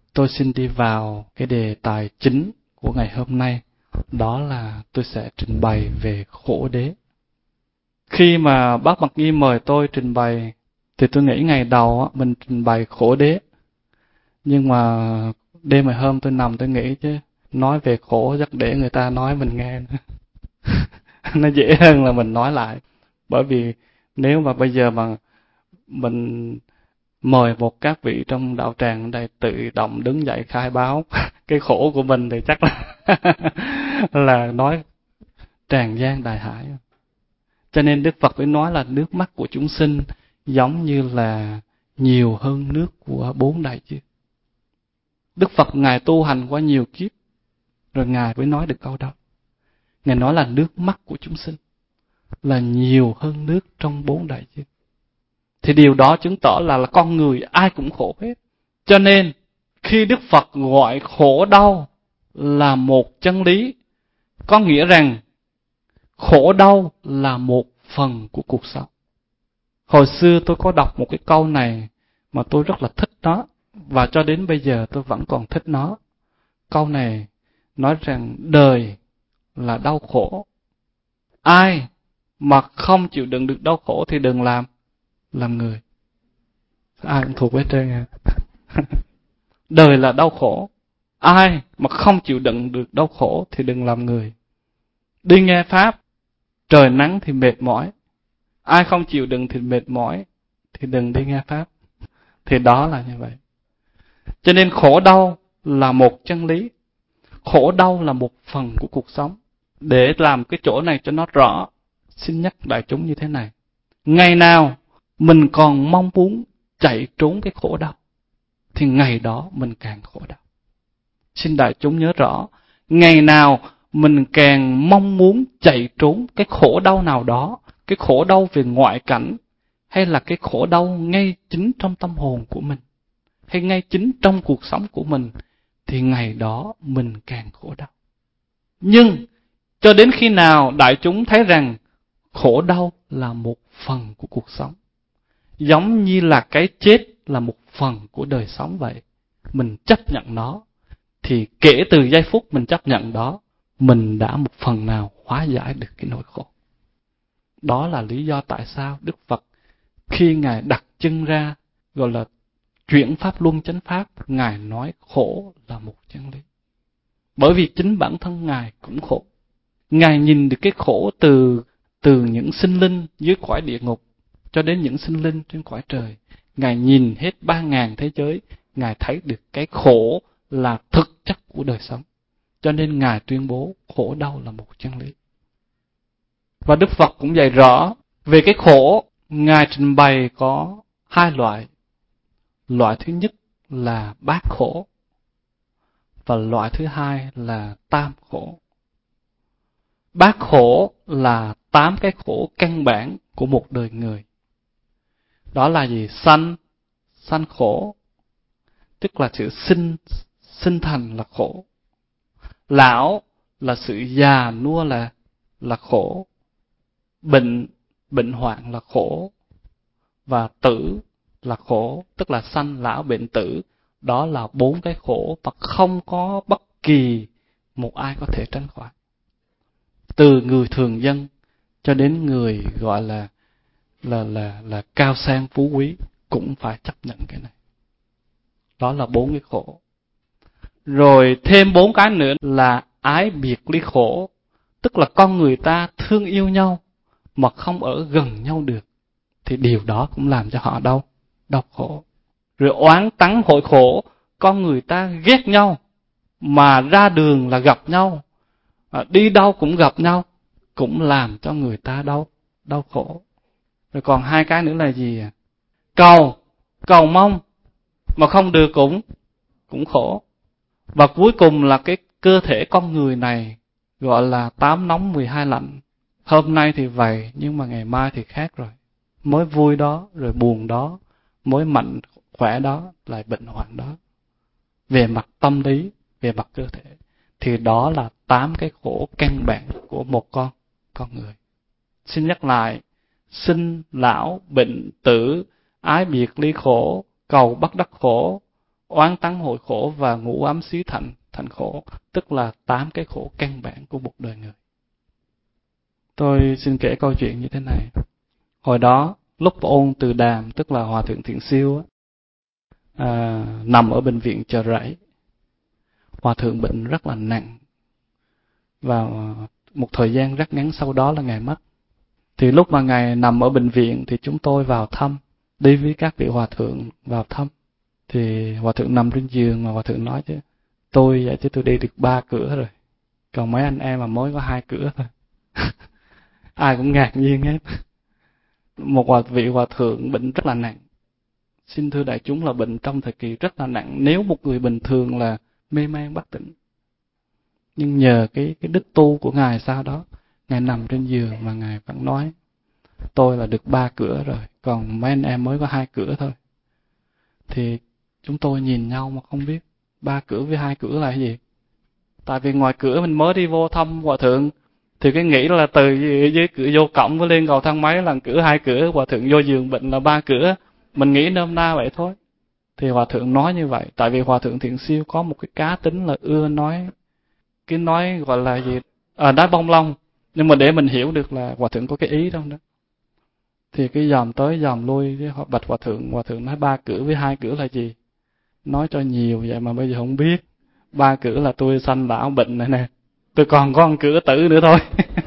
tôi xin đi vào cái đề tài chính của ngày hôm nay. Đó là tôi sẽ trình bày về khổ đế. Khi mà bác Mạc Nghiêm mời tôi trình bày, thì tôi nghĩ ngày đầu mình trình bày khổ đế. Nhưng mà đêm ngày hôm tôi nằm tôi nghĩ chứ, nói về khổ chắc để người ta nói mình nghe nữa. Nó dễ hơn là mình nói lại. Bởi vì nếu mà bây giờ mà mình mời một các vị trong đạo tràng ở đây tự động đứng dậy khai báo cái khổ của mình thì chắc là là nói tràn gian đại hải. Cho nên Đức Phật mới nói là nước mắt của chúng sinh giống như là nhiều hơn nước của 4 đại dương. Đức Phật Ngài tu hành qua nhiều kiếp, rồi Ngài mới nói được câu đó. Ngài nói là nước mắt của chúng sinh là nhiều hơn nước trong 4 đại dương. Thì điều đó chứng tỏ là con người ai cũng khổ hết. Cho nên khi Đức Phật gọi khổ đau là một chân lý, có nghĩa rằng khổ đau là một phần của cuộc sống. Hồi xưa tôi có đọc một cái câu này mà tôi rất là thích nó, và cho đến bây giờ tôi vẫn còn thích nó. Câu này nói rằng đời là đau khổ. Ai mà không chịu đựng được đau khổ thì đừng làm người. Ai cũng thuộc hết trơn nha. Đời là đau khổ. Ai mà không chịu đựng được đau khổ thì đừng làm người. Đi nghe Pháp, trời nắng thì mệt mỏi. Ai không chịu đựng thì mệt mỏi thì đừng đi nghe Pháp. Thì đó là như vậy. Cho nên khổ đau là một chân lý. Khổ đau là một phần của cuộc sống. Để làm cái chỗ này cho nó rõ, xin nhắc đại chúng như thế này. Ngày nào mình còn mong muốn chạy trốn cái khổ đau, thì ngày đó mình càng khổ đau. Xin đại chúng nhớ rõ, ngày nào mình càng mong muốn chạy trốn cái khổ đau nào đó, cái khổ đau về ngoại cảnh, hay là cái khổ đau ngay chính trong tâm hồn của mình, hay ngay chính trong cuộc sống của mình, thì ngày đó mình càng khổ đau. Nhưng cho đến khi nào đại chúng thấy rằng khổ đau là một phần của cuộc sống, giống như là cái chết là một phần của đời sống vậy, mình chấp nhận nó, thì kể từ giây phút mình chấp nhận đó, mình đã một phần nào hóa giải được cái nỗi khổ. Đó là lý do tại sao Đức Phật khi Ngài đặt chân ra gọi là chuyển pháp luân chánh pháp, Ngài nói khổ là một chân lý. Bởi vì chính bản thân Ngài cũng khổ. Ngài nhìn được cái khổ từ những sinh linh dưới cõi địa ngục cho đến những sinh linh trên cõi trời. Ngài nhìn hết 3.000 thế giới, Ngài thấy được cái khổ là thực chất của đời sống. Cho nên Ngài tuyên bố khổ đau là một chân lý. Và Đức Phật cũng dạy rõ về cái khổ, Ngài trình bày có 2 loại. Loại thứ nhất là bát khổ, và loại thứ hai là tam khổ. Bát khổ là 8 cái khổ căn bản của một đời người. Đó là gì? Sanh khổ, tức là sự sinh thành là khổ. Lão là sự già nua là khổ. Bệnh hoạn là khổ. Và tử là khổ, tức là sanh lão bệnh tử. Đó là 4 cái khổ mà không có bất kỳ một ai có thể tránh khỏi. Từ người thường dân cho đến người gọi là cao sang phú quý cũng phải chấp nhận cái này. Đó là 4 cái khổ. Rồi thêm 4 cái nữa là ái biệt ly khổ, tức là con người ta thương yêu nhau mà không ở gần nhau được, thì điều đó cũng làm cho họ đau khổ. Rồi oán tắng hội khổ, con người ta ghét nhau mà ra đường là gặp nhau, đi đâu cũng gặp nhau, cũng làm cho người ta đau khổ. Rồi còn 2 cái nữa là gì? Cầu mong mà không được cũng khổ. Và cuối cùng là cái cơ thể con người này gọi là 8 nóng 12 lạnh. Hôm nay thì vậy, nhưng mà ngày mai thì khác rồi. Mới vui đó, rồi buồn đó, mới mạnh khỏe đó, lại bệnh hoạn đó. Về mặt tâm lý, về mặt cơ thể, thì đó là 8 cái khổ căn bản của một con người. Xin nhắc lại, sinh, lão, bệnh, tử, ái biệt ly khổ, cầu bất đắc khổ, oán tắng hội khổ và ngũ ấm xí thành khổ, tức là 8 cái khổ căn bản của một đời người. Tôi xin kể câu chuyện như thế này. Hồi đó, lúc ôn từ đàm, tức là Hòa Thượng Thiện Siêu, nằm ở bệnh viện Chợ Rẫy. Hòa Thượng bệnh rất là nặng. Và một thời gian rất ngắn sau đó là Ngài mất. Thì lúc mà Ngài nằm ở bệnh viện thì chúng tôi vào thăm, đi với các vị Hòa Thượng vào thăm. Thì Hòa Thượng nằm trên giường mà Hòa Thượng nói chứ, tôi vậy chứ tôi đi được 3 cửa rồi. Còn mấy anh em mà mới có 2 cửa thôi. Ai cũng ngạc nhiên hết. Một vị Hòa Thượng bệnh rất là nặng. Xin thưa đại chúng là bệnh trong thời kỳ rất là nặng. Nếu một người bình thường là mê man bất tỉnh. Nhưng nhờ cái đức tu của Ngài sau đó, Ngài nằm trên giường mà Ngài vẫn nói, tôi là được 3 cửa rồi, còn mấy anh em mới có 2 cửa thôi. Thì chúng tôi nhìn nhau mà không biết 3 cửa với 2 cửa là cái gì. Tại vì ngoài cửa mình mới đi vô thăm Hòa Thượng, thì cái nghĩ là từ dưới cửa vô cổng với lên cầu thang máy là cửa 2 cửa, Hòa Thượng vô giường bệnh là 3 cửa. Mình nghĩ nôm na vậy thôi. Thì Hòa Thượng nói như vậy, tại vì Hòa Thượng Thiện Siêu có một cái cá tính là ưa nói, cái nói gọi là gì, đá bông lông. Nhưng mà để mình hiểu được là Hòa Thượng có cái ý trong đó. Thì cái dòm tới dòm lui, cái bạch Hòa Thượng nói 3 cửa với 2 cửa là gì? Nói cho nhiều vậy mà bây giờ không biết. 3 cửa là tôi sanh lão bệnh này nè. Tôi còn có một cửa tử nữa thôi.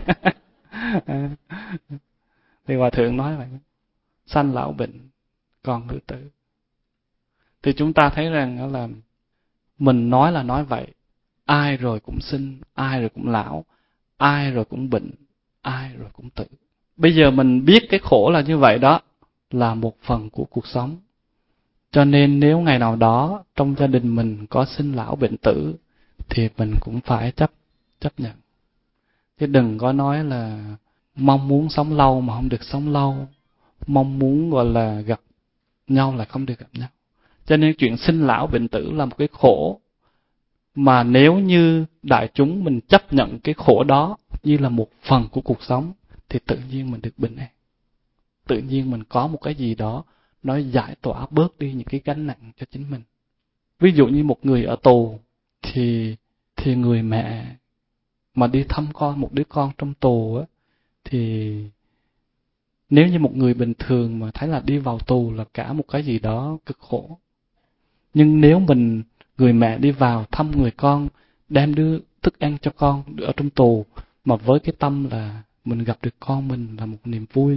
Thì Hòa Thượng nói vậy. Sanh lão bệnh, còn cửa tử. Thì chúng ta thấy rằng đó là mình nói là nói vậy. Ai rồi cũng sinh, ai rồi cũng lão, ai rồi cũng bệnh, ai rồi cũng tử. Bây giờ mình biết cái khổ là như vậy đó, là một phần của cuộc sống. Cho nên nếu ngày nào đó trong gia đình mình có sinh lão bệnh tử, thì mình cũng phải chấp nhận. Chứ đừng có nói là mong muốn sống lâu mà không được sống lâu, mong muốn gọi là gặp nhau là không được gặp nhau. Cho nên chuyện sinh lão bệnh tử là một cái khổ, mà nếu như đại chúng mình chấp nhận cái khổ đó như là một phần của cuộc sống, thì tự nhiên mình được bình an. Tự nhiên mình có một cái gì đó nó giải tỏa bớt đi những cái gánh nặng cho chính mình. Ví dụ như một người ở tù, thì người mẹ mà đi thăm một đứa con trong tù á, thì nếu như một người bình thường mà thấy là đi vào tù là cả một cái gì đó cực khổ. Nhưng nếu người mẹ đi vào thăm người con, đem đưa thức ăn cho con ở trong tù, mà với cái tâm là mình gặp được con mình là một niềm vui.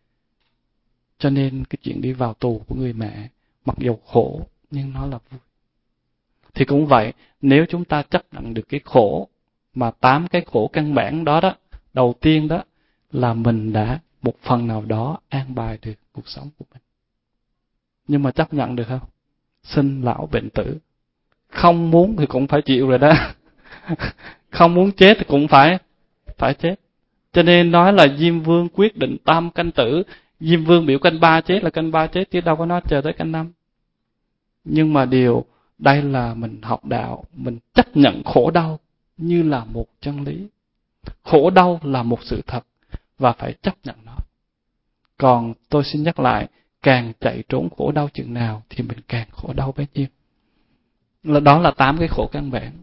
Cho nên cái chuyện đi vào tù của người mẹ, mặc dù khổ, nhưng nó là vui. Thì cũng vậy, nếu chúng ta chấp nhận được cái khổ, mà 8 cái khổ căn bản đó đó, đầu tiên đó, là mình đã một phần nào đó an bài được cuộc sống của mình. Nhưng mà chấp nhận được không? Sinh lão bệnh tử. Không muốn thì cũng phải chịu rồi đó. Không muốn chết thì cũng phải chết. Cho nên nói là Diêm Vương quyết định tam canh tử. Diêm Vương biểu canh 3 chết là canh 3 chết, chứ đâu có nói chờ tới canh 5. Nhưng mà điều đây là mình học đạo, mình chấp nhận khổ đau như là một chân lý. Khổ đau là một sự thật và phải chấp nhận nó. Còn tôi xin nhắc lại, càng chạy trốn khổ đau chừng nào thì mình càng khổ đau bấy nhiêu. Đó là 8 cái khổ căn bản.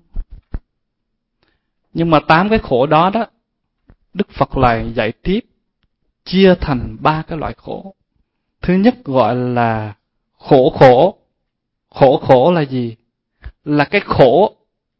Nhưng mà 8 cái khổ đó đó, Đức Phật lại dạy tiếp, chia thành 3 cái loại khổ. Thứ nhất gọi là khổ. Khổ là gì? Là cái khổ,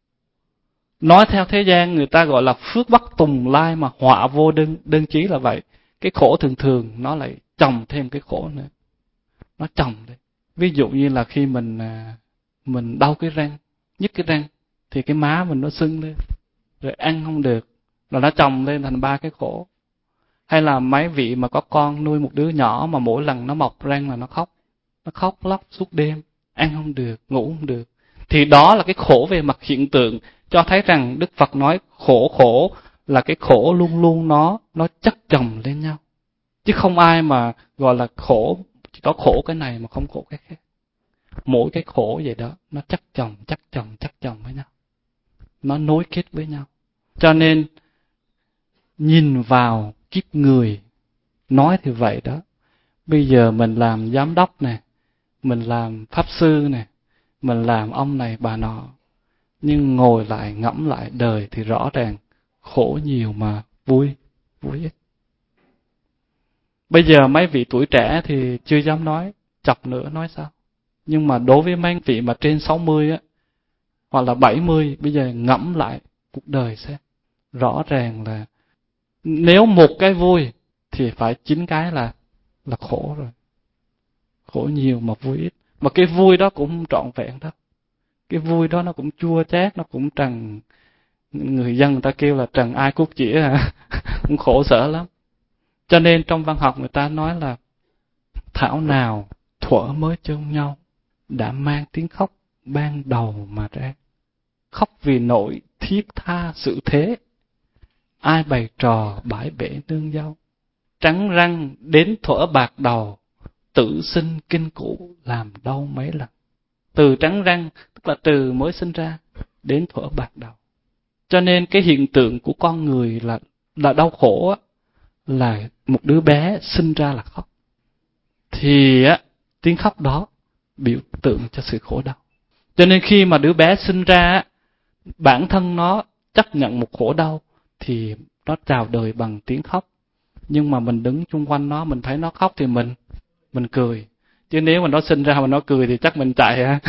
nói theo thế gian người ta gọi là phước bất tùng lai, mà họa vô đơn chí là vậy. Cái khổ thường thường nó lại chồng thêm cái khổ nữa. Nó chồng đấy. Ví dụ như là khi mình đau cái răng, nhức cái răng, thì cái má mình nó sưng lên, rồi ăn không được, rồi nó chồng lên thành 3 cái khổ. Hay là mấy vị mà có con nuôi một đứa nhỏ mà mỗi lần nó mọc răng là nó khóc lóc suốt đêm, ăn không được, ngủ không được. Thì đó là cái khổ về mặt hiện tượng, cho thấy rằng Đức Phật nói khổ là cái khổ luôn luôn nó chất chồng lên nhau. Chứ không ai mà gọi là khổ, chỉ có khổ cái này mà không khổ cái khác. Mỗi cái khổ vậy đó, nó chất chồng với nhau. Nó nối kết với nhau. Cho nên, nhìn vào kiếp người, nói thì vậy đó. Bây giờ mình làm giám đốc nè, mình làm pháp sư nè, mình làm ông này bà nọ, nhưng ngồi lại ngẫm lại đời thì rõ ràng khổ nhiều mà vui ít. Bây giờ mấy vị tuổi trẻ thì chưa dám nói, chọc nữa nói sao. Nhưng mà đối với mấy vị mà trên 60 á, hoặc là 70, bây giờ ngẫm lại cuộc đời xem. Rõ ràng là nếu một cái vui thì phải 9 cái là khổ rồi. Khổ nhiều mà vui ít. Mà cái vui đó cũng không trọn vẹn đâu. Cái vui đó nó cũng chua chát, nó cũng trần, người dân người ta kêu là trần ai cuốc chĩa hả? Cũng khổ sở lắm. Cho nên trong văn học người ta nói là thảo nào thuở mới chôn nhau, đã mang tiếng khóc ban đầu mà ra. Khóc vì nỗi thiết tha sự thế, ai bày trò bãi bể nương dâu. Trắng răng đến thuở bạc đầu, tự sinh kinh cũ làm đau mấy lần. Từ trắng răng tức là từ mới sinh ra đến thuở bạc đầu. Cho nên cái hiện tượng của con người là đau khổ á, là một đứa bé sinh ra là khóc. Thì á, tiếng khóc đó biểu tượng cho sự khổ đau. Cho nên khi mà đứa bé sinh ra, bản thân nó chấp nhận một khổ đau thì nó chào đời bằng tiếng khóc. Nhưng mà mình đứng chung quanh nó, mình thấy nó khóc thì mình cười. Chứ nếu mà nó sinh ra mà nó cười thì chắc mình chạy ha.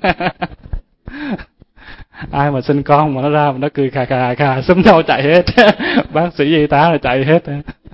Ai mà sinh con mà nó ra mà nó cười khà khà khà, xúm nhau chạy hết. Bác sĩ y tá là chạy hết.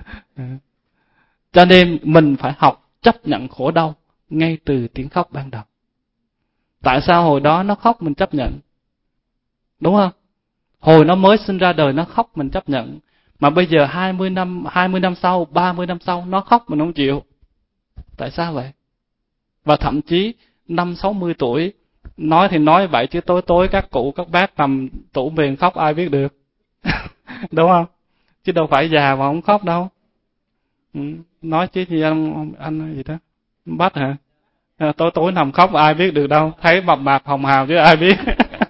Cho nên mình phải học chấp nhận khổ đau ngay từ tiếng khóc ban đầu. Tại sao hồi đó nó khóc mình chấp nhận? Đúng không? Hồi nó mới sinh ra đời nó khóc mình chấp nhận. Mà bây giờ 20 năm sau, 30 năm sau nó khóc mình không chịu. Tại sao vậy? Và thậm chí 50-60 tuổi nói thì nói vậy chứ tối các cụ các bác nằm tủ mền khóc ai biết được. Đúng không? Chứ đâu phải già mà không khóc đâu. Nói chứ gì anh gì đó bắt hả? Tối nằm khóc ai biết được đâu, thấy mập mạp hồng hào chứ ai biết.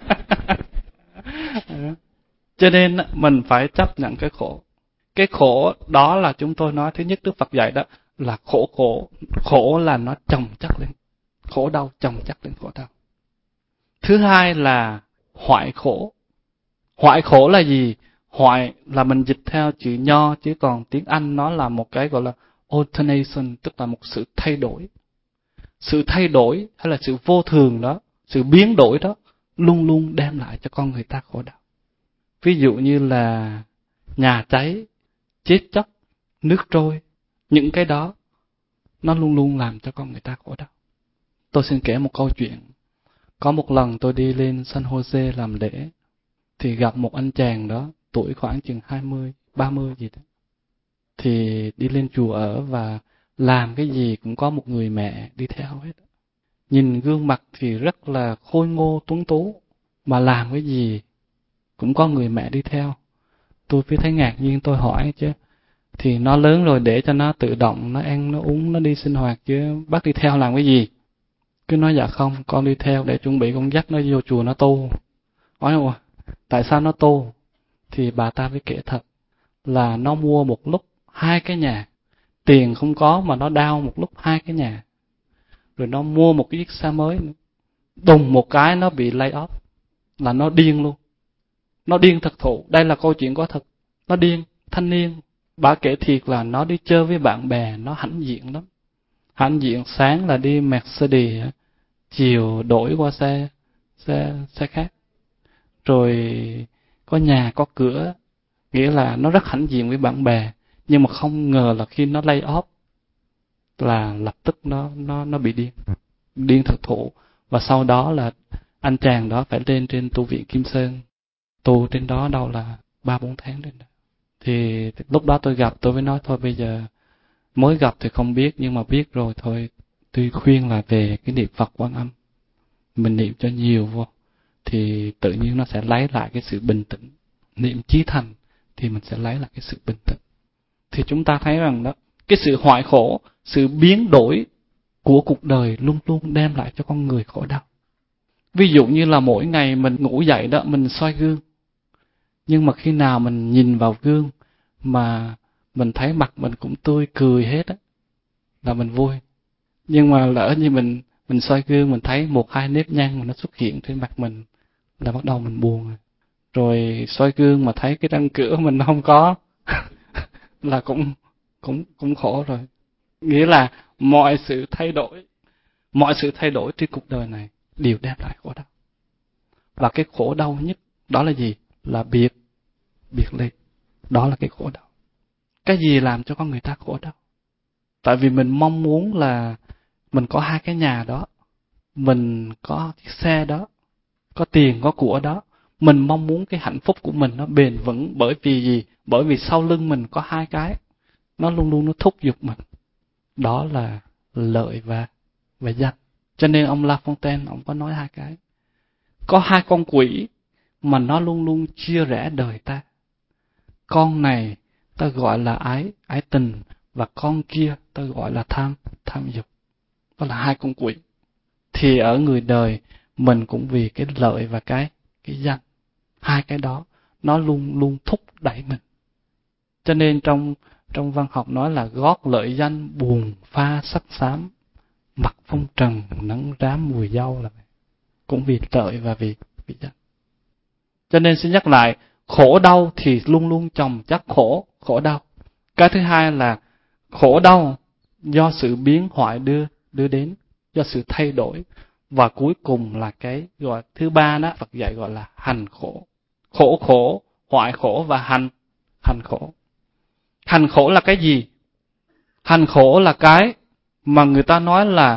Cho nên mình phải chấp nhận cái khổ. Cái khổ đó là chúng tôi nói, thứ nhất Đức Phật dạy đó là khổ là nó chồng chất lên khổ đau, chồng chất lên khổ đau. Thứ hai là hoại khổ. Hoại khổ là gì? Hoại là mình dịch theo chữ Nho, chứ còn tiếng Anh nó là một cái gọi là alternation, tức là một sự thay đổi. Sự thay đổi hay là sự vô thường đó, sự biến đổi đó luôn luôn đem lại cho con người ta khổ đau. Ví dụ như là nhà cháy, chết chóc, nước trôi, những cái đó nó luôn luôn làm cho con người ta khổ đau. Tôi xin kể một câu chuyện. Có một lần tôi đi lên San Jose làm lễ, thì gặp một anh chàng đó, tuổi khoảng chừng 20, 30 gì đó. Thì đi lên chùa ở và làm cái gì cũng có một người mẹ đi theo hết. Nhìn gương mặt thì rất là khôi ngô tuấn tú, mà làm cái gì cũng có người mẹ đi theo. Tôi mới thấy ngạc nhiên, tôi hỏi chứ, thì nó lớn rồi để cho nó tự động, nó ăn, nó uống, nó đi sinh hoạt chứ bác đi theo làm cái gì? Cứ nói dạ không, con đi theo để chuẩn bị con dắt nó vô chùa nó tu. Hỏi ủa, tại sao nó tu? Thì bà ta mới kể thật là nó mua một lúc 2 cái nhà, tiền không có mà nó đao một lúc 2 cái nhà. Rồi nó mua một cái chiếc xe mới nữa. Đùng một cái nó bị lay off, là nó điên luôn. Nó điên thật thụ, đây là câu chuyện có thật. Nó điên, thanh niên. Bà kể thiệt là nó đi chơi với bạn bè, nó hãnh diện lắm. Hãnh diện, sáng là đi Mercedes, chiều đổi qua xe khác. Rồi có nhà, có cửa, nghĩa là nó rất hãnh diện với bạn bè. Nhưng mà không ngờ là khi nó lay off là lập tức nó bị điên thật thụ. Và sau đó là anh chàng đó phải lên trên tu viện Kim Sơn, tu trên đó đâu là 3-4 tháng trên đó. Thì lúc đó tôi gặp, tôi mới nói thôi bây giờ mới gặp thì không biết, nhưng mà biết rồi thôi, tôi khuyên là về cái niệm Phật Quan Âm, mình niệm cho nhiều vô thì tự nhiên nó sẽ lấy lại cái sự bình tĩnh. Niệm chí thành thì mình sẽ lấy lại cái sự bình tĩnh. Thì chúng ta thấy rằng đó, cái sự hoại khổ, sự biến đổi của cuộc đời luôn luôn đem lại cho con người khổ đau. Ví dụ như là mỗi ngày mình ngủ dậy đó, mình soi gương. Nhưng mà khi nào mình nhìn vào gương mà mình thấy mặt mình cũng tươi cười hết á, là mình vui. Nhưng mà lỡ như mình Mình soi gương mình thấy 1-2 nếp nhăn mà nó xuất hiện trên mặt mình là bắt đầu mình buồn rồi. Rồi soi gương mà thấy cái răng cửa mình nó không có là cũng khổ rồi. Nghĩa là mọi sự thay đổi trên cuộc đời này đều đem lại khổ đau. Và cái khổ đau nhất đó là gì? Là biệt ly. Đó là cái khổ đau. Cái gì làm cho con người ta khổ đau? Tại vì mình mong muốn là mình có 2 cái nhà đó, mình có chiếc xe đó, có tiền có của đó. Mình mong muốn cái hạnh phúc của mình nó bền vững, bởi vì gì? Bởi vì sau lưng mình có 2 cái, nó luôn luôn nó thúc giục mình. Đó là lợi và danh. Cho nên ông La Fontaine ông có nói 2 cái. Có 2 con quỷ mà nó luôn luôn chia rẽ đời ta. Con này ta gọi là ái tình, và con kia ta gọi là tham dục. Đó là 2 con quỷ. Thì ở người đời mình cũng vì cái lợi và cái danh. 2 cái đó nó luôn luôn thúc đẩy mình. Cho nên trong văn học nói là gót lợi danh buồn pha sắc xám, mặt phong trần nắng rám mùi dâu, là cũng vì lợi và vì danh. Cho nên xin nhắc lại, khổ đau thì luôn luôn chồng chất khổ đau. Cái thứ hai là khổ đau do sự biến hoại đưa đến, do sự thay đổi. Và cuối cùng là cái gọi thứ ba đó, Phật dạy gọi là hành khổ. Khổ, hoại khổ và hành khổ. Hành khổ là cái gì? Hành khổ là cái mà người ta nói là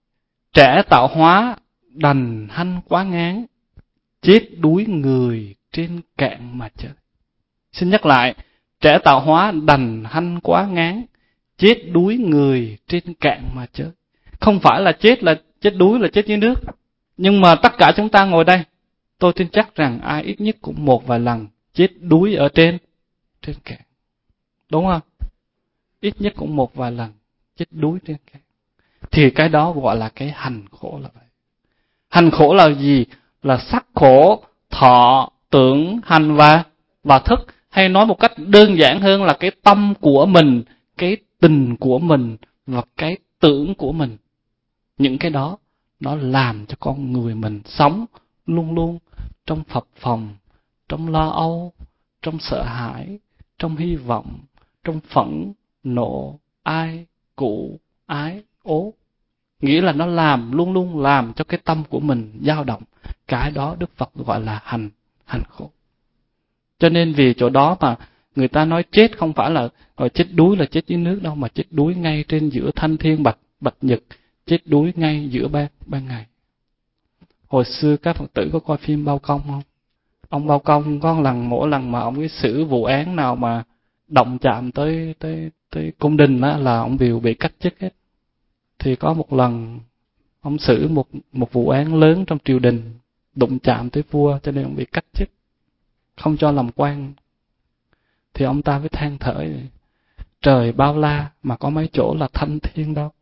trẻ tạo hóa đành hanh quá ngán, chết đuối người trên cạn mà chơi. Xin nhắc lại, trẻ tạo hóa đành hanh quá ngán, chết đuối người trên cạn mà chơi. Không phải là chết đuối là chết dưới nước. Nhưng mà tất cả chúng ta ngồi đây, tôi tin chắc rằng ai ít nhất cũng một vài lần chết đuối ở trên cạn. Đúng không? Ít nhất cũng một vài lần chết đuối trên cạn. Thì cái đó gọi là cái hành khổ là vậy. Hành khổ là gì? Là sắc khổ, thọ, tưởng, hành và thức. Hay nói một cách đơn giản hơn là cái tâm của mình, cái tình của mình và cái tưởng của mình. Những cái đó nó làm cho con người mình sống luôn luôn trong phập phồng, trong lo âu, trong sợ hãi, trong hy vọng, trong phẫn nộ, ai, cụ, ái, ố. Nghĩa là nó luôn luôn làm cho cái tâm của mình dao động. Cái đó Đức Phật gọi là hành khổ. Cho nên vì chỗ đó mà người ta nói chết không phải là chết đuối là chết dưới nước đâu, mà chết đuối ngay trên giữa thanh thiên bạch nhật, chết đuối ngay giữa ban ngày. Hồi xưa các Phật tử có coi phim Bao Công không? Ông Bao Công có mỗi lần mà ông ấy xử vụ án nào mà động chạm tới cung đình đó là ông đều bị cách chức hết. Thì có một lần ông xử một vụ án lớn trong triều đình, đụng chạm tới vua cho nên ông bị cách chức, không cho làm quan. Thì ông ta mới than thở, trời bao la mà có mấy chỗ là thanh thiên đâu.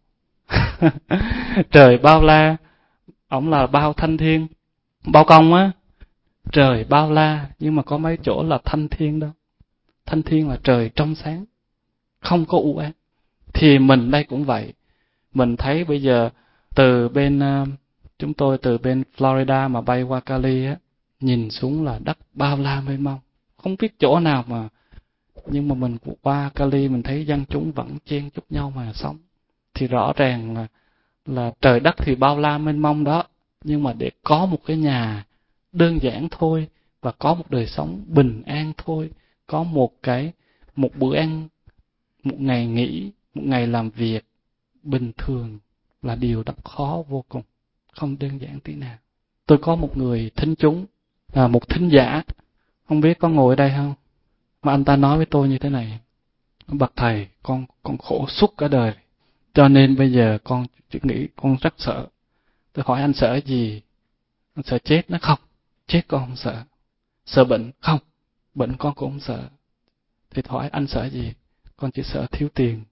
Trời bao la, ông là Bao Thanh Thiên, Bao Công á, trời bao la nhưng mà có mấy chỗ là thanh thiên đâu. Thanh thiên là trời trong sáng, không có u ám. Thì mình đây cũng vậy. Mình thấy bây giờ từ bên chúng tôi từ bên Florida mà bay qua Cali á, nhìn xuống là đất bao la mênh mông, không biết chỗ nào mà. Nhưng mà mình qua Cali mình thấy dân chúng vẫn chen chúc nhau mà sống. Thì rõ ràng là trời đất thì bao la mênh mông đó, nhưng mà để có một cái nhà đơn giản thôi và có một đời sống bình an thôi, có một bữa ăn, một ngày nghỉ, một ngày làm việc bình thường là điều đó khó vô cùng, không đơn giản tí nào. Tôi có một người thính chúng, một thính giả, không biết có ngồi ở đây không, mà anh ta nói với tôi như thế này: bậc thầy, con khổ suốt cả đời, cho nên bây giờ con chỉ nghĩ con rất sợ. Tôi hỏi anh sợ gì? Anh sợ chết? Nó không, chết con không sợ. Sợ bệnh? Không, bệnh con cũng không sợ. Thì hỏi anh sợ gì? Con chỉ sợ thiếu tiền.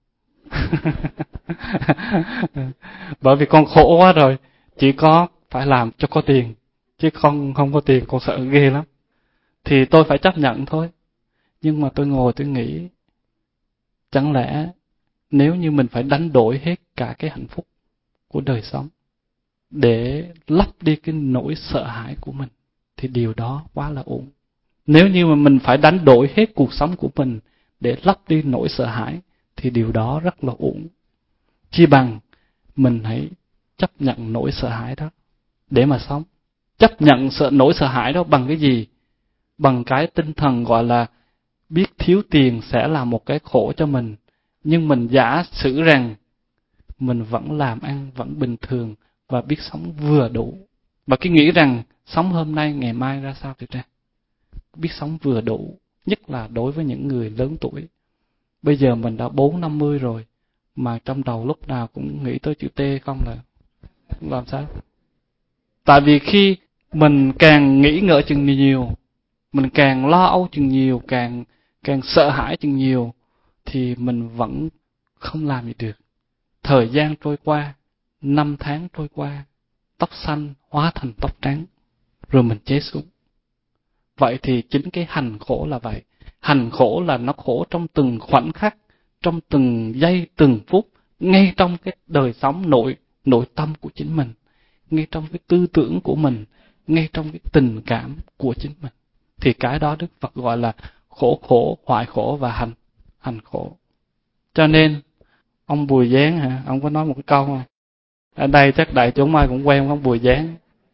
Bởi vì con khổ quá rồi, chỉ có phải làm cho có tiền, chứ không có tiền con sợ ghê lắm. Thì tôi phải chấp nhận thôi. Nhưng mà tôi ngồi tôi nghĩ, chẳng lẽ nếu như mình phải đánh đổi hết cả cái hạnh phúc của đời sống để lấp đi cái nỗi sợ hãi của mình, thì điều đó quá là uổng. Nếu như mà mình phải đánh đổi hết cuộc sống của mình để lấp đi nỗi sợ hãi, thì điều đó rất là uổng. Chi bằng mình hãy chấp nhận nỗi sợ hãi đó để mà sống. Chấp nhận nỗi sợ hãi đó bằng cái gì? Bằng cái tinh thần gọi là biết thiếu tiền sẽ là một cái khổ cho mình, nhưng mình giả sử rằng mình vẫn làm ăn, vẫn bình thường và biết sống vừa đủ. Và cái nghĩ rằng sống hôm nay, ngày mai ra sao thì ra. Biết sống vừa đủ, nhất là đối với những người lớn tuổi. Bây giờ mình đã 40-50 rồi, mà trong đầu lúc nào cũng nghĩ tới chữ T không là làm sao? Tại vì khi mình càng nghĩ ngợi chừng nhiều, mình càng lo âu chừng nhiều, càng sợ hãi chừng nhiều, thì mình vẫn không làm gì được. Thời gian trôi qua, 5 tháng trôi qua, tóc xanh hóa thành tóc trắng, rồi mình chết xuống. Vậy thì chính cái hành khổ là vậy. Hành khổ là nó khổ trong từng khoảnh khắc, trong từng giây, từng phút, ngay trong cái đời sống nội tâm của chính mình, ngay trong cái tư tưởng của mình, ngay trong cái tình cảm của chính mình. Thì cái đó Đức Phật gọi là khổ, hoại khổ và hành khổ. Cho nên, ông Bùi Giáng hả? Ông có nói một cái câu mà. Ở đây chắc đại chúng ai cũng quen ông Bùi Giáng.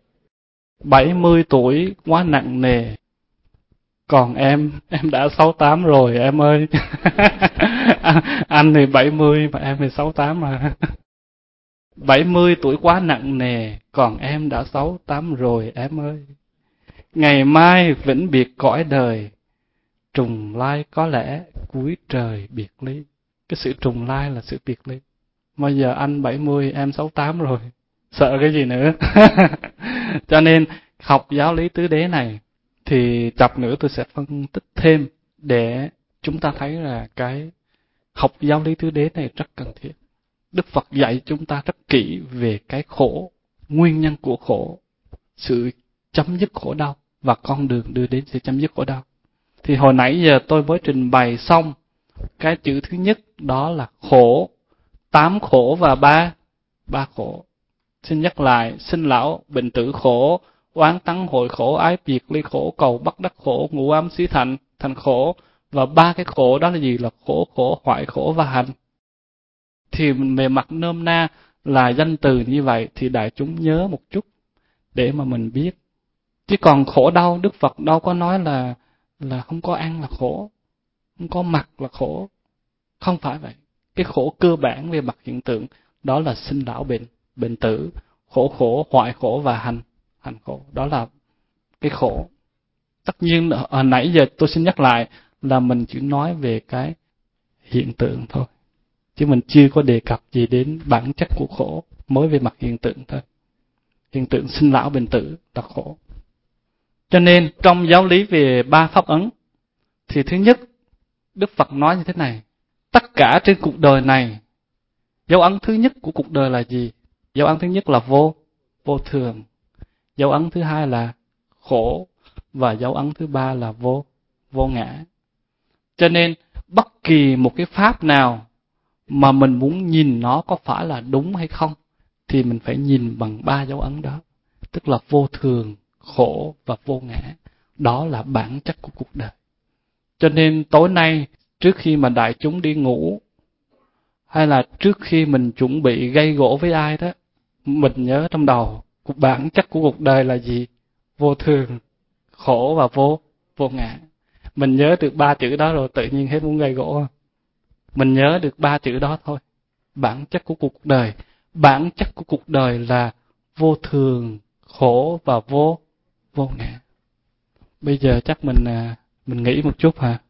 70 tuổi quá nặng nề. Còn em đã 68 rồi em ơi. Anh thì 70 mà em thì 68 mà. 70 tuổi quá nặng nề, còn em đã 68 rồi em ơi. Ngày mai vĩnh biệt cõi đời, trùng lai có lẽ cuối trời biệt ly. Cái sự trùng lai là sự biệt ly. Bây giờ anh 70, em 68 rồi. Sợ cái gì nữa. Cho nên học giáo lý tứ đế này thì chập nữa tôi sẽ phân tích thêm để chúng ta thấy là cái học giáo lý tứ đế này rất cần thiết. Đức Phật dạy chúng ta rất kỹ về cái khổ, nguyên nhân của khổ, sự chấm dứt khổ đau và con đường đưa đến sự chấm dứt khổ đau. Thì hồi nãy giờ tôi mới trình bày xong cái chữ thứ nhất, đó là khổ, 8 khổ và 3 khổ. Xin nhắc lại: sinh lão bệnh tử khổ, oán tắng hội khổ, ái biệt ly khổ, cầu bất đắc khổ, ngũ ám xí thành khổ. Và 3 cái khổ đó là gì? Là khổ, hoại khổ và hành. Thì về mặt nôm na là danh từ như vậy, thì đại chúng nhớ một chút để mà mình biết. Chứ còn khổ đau, Đức Phật đâu có nói là không có ăn là khổ, không có mặc là khổ. Không phải vậy. Cái khổ cơ bản về mặt hiện tượng đó là sinh lão bệnh tử, khổ, hoại khổ và hành khổ. Đó là cái khổ. Tất nhiên hồi nãy giờ tôi xin nhắc lại là mình chỉ nói về cái hiện tượng thôi, chứ mình chưa có đề cập gì đến bản chất của khổ, mới về mặt hiện tượng thôi. Hiện tượng sinh lão bệnh tử là khổ. Cho nên trong giáo lý về 3 pháp ấn thì thứ nhất, Đức Phật nói như thế này: tất cả trên cuộc đời này, dấu ấn thứ nhất của cuộc đời là gì? Dấu ấn thứ nhất là vô thường. Dấu ấn thứ hai là khổ, và dấu ấn thứ ba là vô ngã. Cho nên bất kỳ một cái pháp nào mà mình muốn nhìn nó có phải là đúng hay không, thì mình phải nhìn bằng 3 dấu ấn đó, tức là vô thường, khổ và vô ngã. Đó là bản chất của cuộc đời. Cho nên tối nay, trước khi mà đại chúng đi ngủ, hay là trước khi mình chuẩn bị gây gổ với ai đó, mình nhớ trong đầu bản chất của cuộc đời là gì? Vô thường, khổ và vô ngã. Mình nhớ được 3 chữ đó rồi tự nhiên hết muốn gây gỗ không? Mình nhớ được 3 chữ đó thôi. Bản chất của cuộc đời. Bản chất của cuộc đời là vô thường, khổ và vô ngã. Bây giờ chắc mình nghĩ một chút hả?